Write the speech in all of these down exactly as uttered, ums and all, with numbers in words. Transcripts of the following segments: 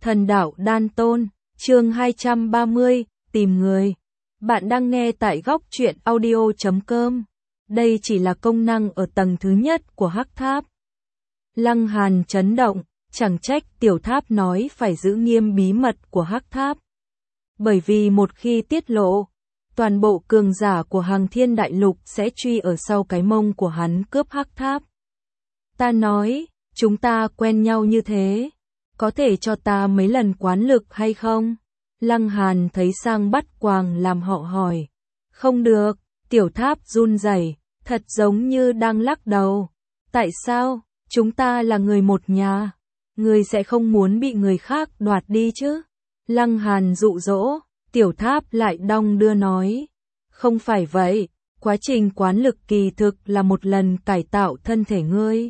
Thần đạo đan tôn, chương hai trăm ba mươi, tìm người. Bạn đang nghe tại góc truyện audio chấm com. Đây chỉ là công năng ở tầng thứ nhất của hắc tháp. Lăng Hàn chấn động, chẳng trách tiểu tháp nói phải giữ nghiêm bí mật của hắc tháp. Bởi vì một khi tiết lộ, toàn bộ cường giả của Hằng Thiên Đại Lục sẽ truy ở sau cái mông của hắn cướp hắc tháp. Ta nói, chúng ta quen nhau như thế, có thể cho ta mấy lần quán lực hay không? Lăng Hàn thấy Sang Bắt Quàng làm họ hỏi. Không được, tiểu tháp run rẩy, thật giống như đang lắc đầu. Tại sao? Chúng ta là người một nhà, người sẽ không muốn bị người khác đoạt đi chứ? Lăng Hàn dụ dỗ, tiểu tháp lại đong đưa nói. Không phải vậy, quá trình quán lực kỳ thực là một lần cải tạo thân thể ngươi.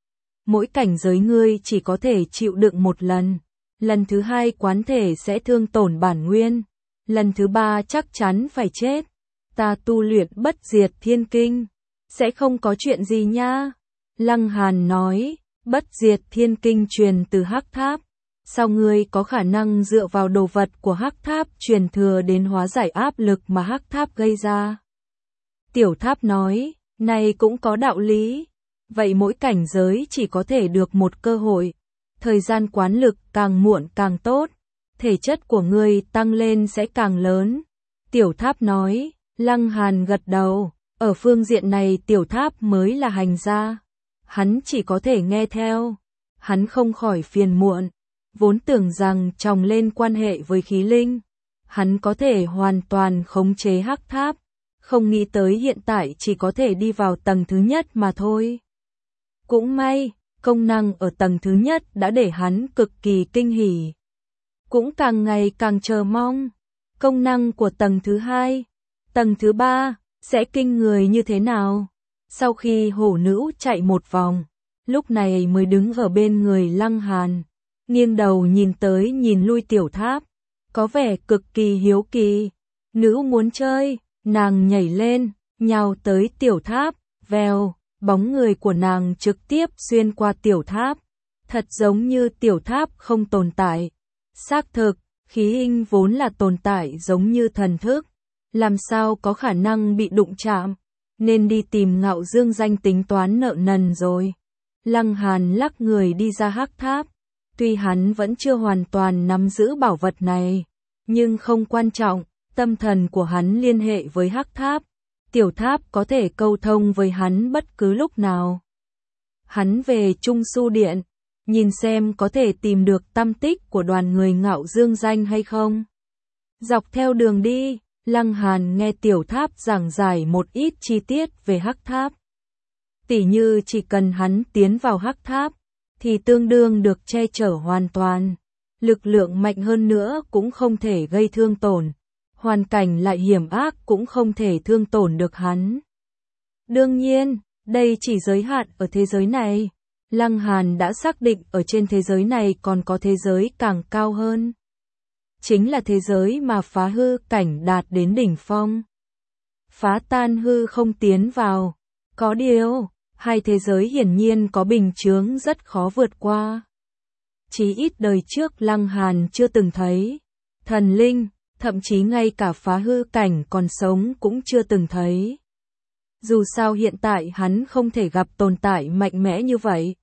Mỗi cảnh giới ngươi chỉ có thể chịu đựng một lần, lần thứ hai quán thể sẽ thương tổn bản nguyên, lần thứ ba chắc chắn phải chết. Ta tu luyện bất diệt thiên kinh, sẽ không có chuyện gì nha. Lăng Hàn nói, bất diệt thiên kinh truyền từ hắc tháp, sao ngươi có khả năng dựa vào đồ vật của hắc tháp truyền thừa đến hóa giải áp lực mà hắc tháp gây ra? Tiểu tháp nói, này cũng có đạo lý. Vậy mỗi cảnh giới chỉ có thể được một cơ hội, thời gian quán lực càng muộn càng tốt, thể chất của ngươi tăng lên sẽ càng lớn. Tiểu tháp nói, Lăng Hàn gật đầu, ở phương diện này tiểu tháp mới là hành gia. Hắn chỉ có thể nghe theo, hắn không khỏi phiền muộn, vốn tưởng rằng chồng lên quan hệ với khí linh, hắn có thể hoàn toàn khống chế hắc tháp, không nghĩ tới hiện tại chỉ có thể đi vào tầng thứ nhất mà thôi. Cũng may, công năng ở tầng thứ nhất đã để hắn cực kỳ kinh hỉ. Cũng càng ngày càng chờ mong. Công năng của tầng thứ hai, tầng thứ ba, sẽ kinh người như thế nào? Sau khi hổ nữ chạy một vòng, lúc này mới đứng ở bên người Lăng Hàn, nghiêng đầu nhìn tới nhìn lui tiểu tháp, có vẻ cực kỳ hiếu kỳ. Nữ muốn chơi, nàng nhảy lên, nhào tới tiểu tháp, vèo. Bóng người của nàng trực tiếp xuyên qua tiểu tháp, thật giống như tiểu tháp không tồn tại. Xác thực, khí hình vốn là tồn tại giống như thần thức, làm sao có khả năng bị đụng chạm, nên đi tìm Ngạo Dương Danh tính toán nợ nần rồi. Lăng Hàn lắc người đi ra hắc tháp, tuy hắn vẫn chưa hoàn toàn nắm giữ bảo vật này, nhưng không quan trọng, tâm thần của hắn liên hệ với hắc tháp. Tiểu tháp có thể câu thông với hắn bất cứ lúc nào. Hắn về Trung Su Điện, nhìn xem có thể tìm được tăm tích của đoàn người Ngạo Dương Danh hay không. Dọc theo đường đi, Lăng Hàn nghe tiểu tháp giảng giải một ít chi tiết về hắc tháp. Tỉ như chỉ cần hắn tiến vào hắc tháp, thì tương đương được che chở hoàn toàn. Lực lượng mạnh hơn nữa cũng không thể gây thương tổn. Hoàn cảnh lại hiểm ác cũng không thể thương tổn được hắn. Đương nhiên, đây chỉ giới hạn ở thế giới này. Lăng Hàn đã xác định ở trên thế giới này còn có thế giới càng cao hơn. Chính là thế giới mà phá hư cảnh đạt đến đỉnh phong. Phá tan hư không tiến vào. Có điều, hai thế giới hiển nhiên có bình chướng rất khó vượt qua. Chí ít đời trước Lăng Hàn chưa từng thấy. Thần linh, thậm chí ngay cả phá hư cảnh còn sống cũng chưa từng thấy. Dù sao hiện tại hắn không thể gặp tồn tại mạnh mẽ như vậy,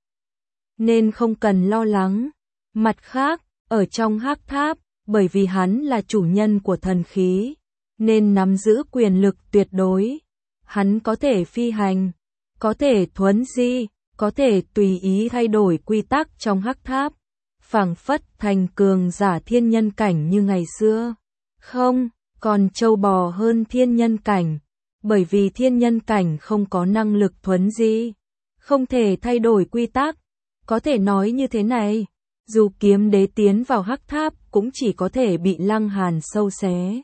nên không cần lo lắng. Mặt khác, ở trong hắc tháp, bởi vì hắn là chủ nhân của thần khí, nên nắm giữ quyền lực tuyệt đối. Hắn có thể phi hành, có thể thuấn di, có thể tùy ý thay đổi quy tắc trong hắc tháp, phảng phất thành cường giả thiên nhân cảnh như ngày xưa. Không, còn trâu bò hơn thiên nhân cảnh, bởi vì thiên nhân cảnh không có năng lực thuấn di, không thể thay đổi quy tắc. Có thể nói như thế này, dù kiếm đế tiến vào hắc tháp cũng chỉ có thể bị Lăng Hàn sâu xé.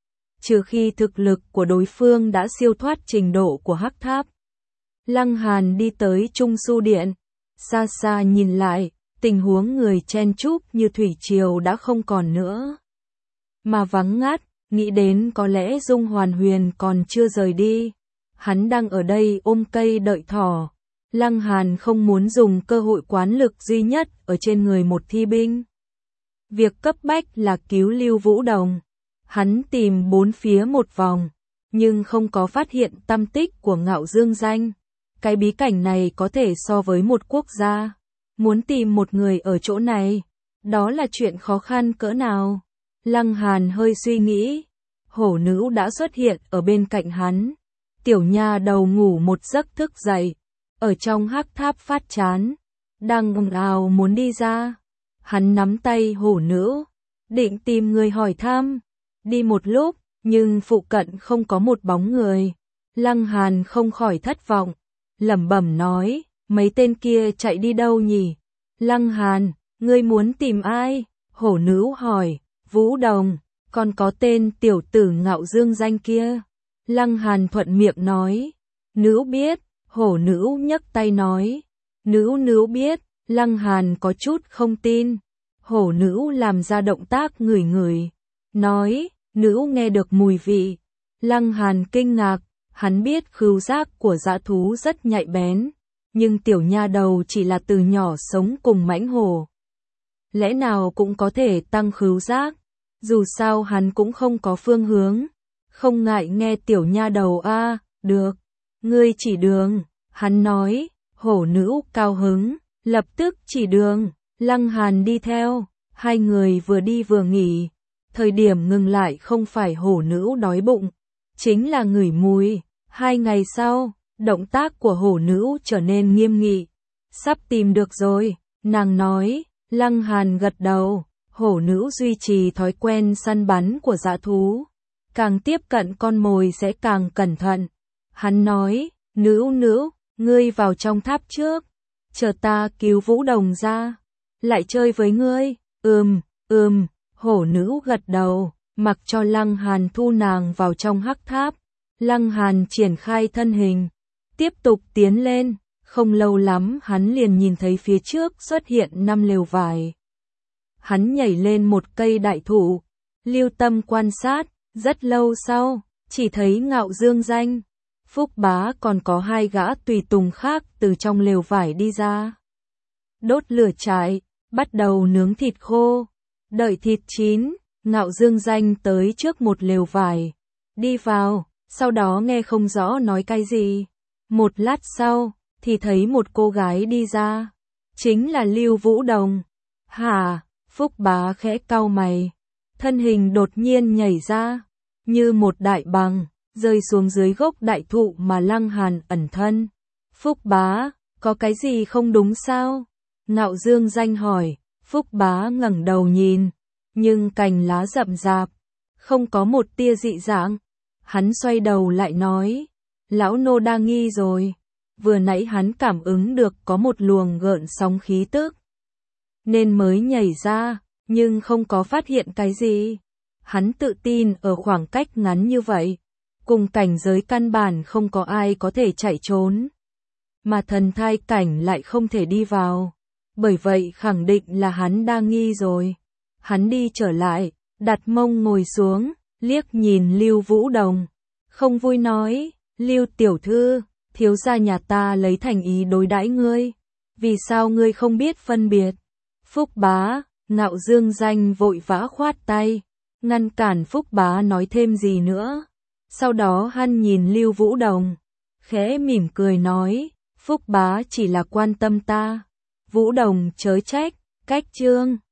Trừ khi thực lực của đối phương đã siêu thoát trình độ của hắc tháp. Lăng Hàn đi tới Trung Su Điện, xa xa nhìn lại, tình huống người chen chúc như thủy triều đã không còn nữa. Mà vắng ngắt, nghĩ đến có lẽ Dung Hoàn Huyền còn chưa rời đi. Hắn đang ở đây ôm cây đợi thỏ. Lăng Hàn không muốn dùng cơ hội quán lực duy nhất ở trên người một thi binh. Việc cấp bách là cứu Lưu Vũ Đồng. Hắn tìm bốn phía một vòng, nhưng không có phát hiện tăm tích của Ngạo Dương Danh. Cái bí cảnh này có thể so với một quốc gia. Muốn tìm một người ở chỗ này, đó là chuyện khó khăn cỡ nào. Lăng Hàn hơi suy nghĩ. Hổ nữ đã xuất hiện ở bên cạnh hắn. Tiểu nha đầu ngủ một giấc thức dậy, ở trong hắc tháp phát chán, đang ồn ào muốn đi ra. Hắn nắm tay hổ nữ, định tìm người hỏi thăm. Đi một lúc, nhưng phụ cận không có một bóng người. Lăng Hàn không khỏi thất vọng, lẩm bẩm nói, mấy tên kia chạy đi đâu nhỉ? Lăng Hàn, ngươi muốn tìm ai? Hổ nữ hỏi. Vũ Đồng, còn có tên tiểu tử Ngạo Dương Danh kia. Lăng Hàn thuận miệng nói. Nữ biết. Hổ nữ nhấc tay nói. Nữ nữ biết. Lăng Hàn có chút không tin. Hổ nữ làm ra động tác ngửi ngửi, nói, nữ nghe được mùi vị. Lăng Hàn kinh ngạc, hắn biết khứu giác của dã thú rất nhạy bén, nhưng tiểu nha đầu chỉ là từ nhỏ sống cùng mãnh hổ. Lẽ nào cũng có thể tăng khứu giác, dù sao hắn cũng không có phương hướng. Không ngại nghe tiểu nha đầu a, được, ngươi chỉ đường, hắn nói. Hổ nữ cao hứng, lập tức chỉ đường. Lăng Hàn đi theo, hai người vừa đi vừa nghỉ. Thời điểm ngừng lại không phải hổ nữ đói bụng, chính là ngửi mùi. Hai ngày sau, động tác của hổ nữ trở nên nghiêm nghị. Sắp tìm được rồi, nàng nói. Lăng Hàn gật đầu. Hổ nữ duy trì thói quen săn bắn của dã thú, càng tiếp cận con mồi sẽ càng cẩn thận. Hắn nói, nữ nữ, ngươi vào trong tháp trước, chờ ta cứu Vũ Đồng ra, lại chơi với ngươi. Ừm, ừm, hổ nữ gật đầu, mặc cho Lăng Hàn thu nàng vào trong hắc tháp. Lăng Hàn triển khai thân hình, tiếp tục tiến lên, không lâu lắm hắn liền nhìn thấy phía trước xuất hiện năm lều vải. Hắn nhảy lên một cây đại thụ, lưu tâm quan sát, rất lâu sau, chỉ thấy Ngạo Dương Danh, Phúc Bá còn có hai gã tùy tùng khác từ trong lều vải đi ra. Đốt lửa trại, bắt đầu nướng thịt khô. Đợi thịt chín, Ngạo Dương Danh tới trước một lều vải, đi vào, sau đó nghe không rõ nói cái gì. Một lát sau, thì thấy một cô gái đi ra, chính là Lưu Vũ Đồng. Hả? Phúc Bá khẽ cau mày, thân hình đột nhiên nhảy ra, như một đại bàng, rơi xuống dưới gốc đại thụ mà Lăng Hàn ẩn thân. Phúc Bá, có cái gì không đúng sao? Ngạo Dương Danh hỏi. Phúc Bá ngẩng đầu nhìn, nhưng cành lá rậm rạp, không có một tia dị dạng. Hắn xoay đầu lại nói, lão nô đa nghi rồi. Vừa nãy hắn cảm ứng được có một luồng gợn sóng khí tức, nên mới nhảy ra, nhưng không có phát hiện cái gì. Hắn tự tin ở khoảng cách ngắn như vậy, cùng cảnh giới căn bản không có ai có thể chạy trốn, mà thần thai cảnh lại không thể đi vào. Bởi vậy khẳng định là hắn đa nghi rồi. Hắn đi trở lại, đặt mông ngồi xuống, liếc nhìn Lưu Vũ Đồng, không vui nói, Lưu tiểu thư, thiếu gia nhà ta lấy thành ý đối đãi ngươi, vì sao ngươi không biết phân biệt? Phúc Bá, Ngạo Dương Danh vội vã khoát tay, ngăn cản Phúc Bá nói thêm gì nữa. Sau đó hắn nhìn Lưu Vũ Đồng, khẽ mỉm cười nói, Phúc Bá chỉ là quan tâm ta. Vũ Đồng chớ trách, cách chương.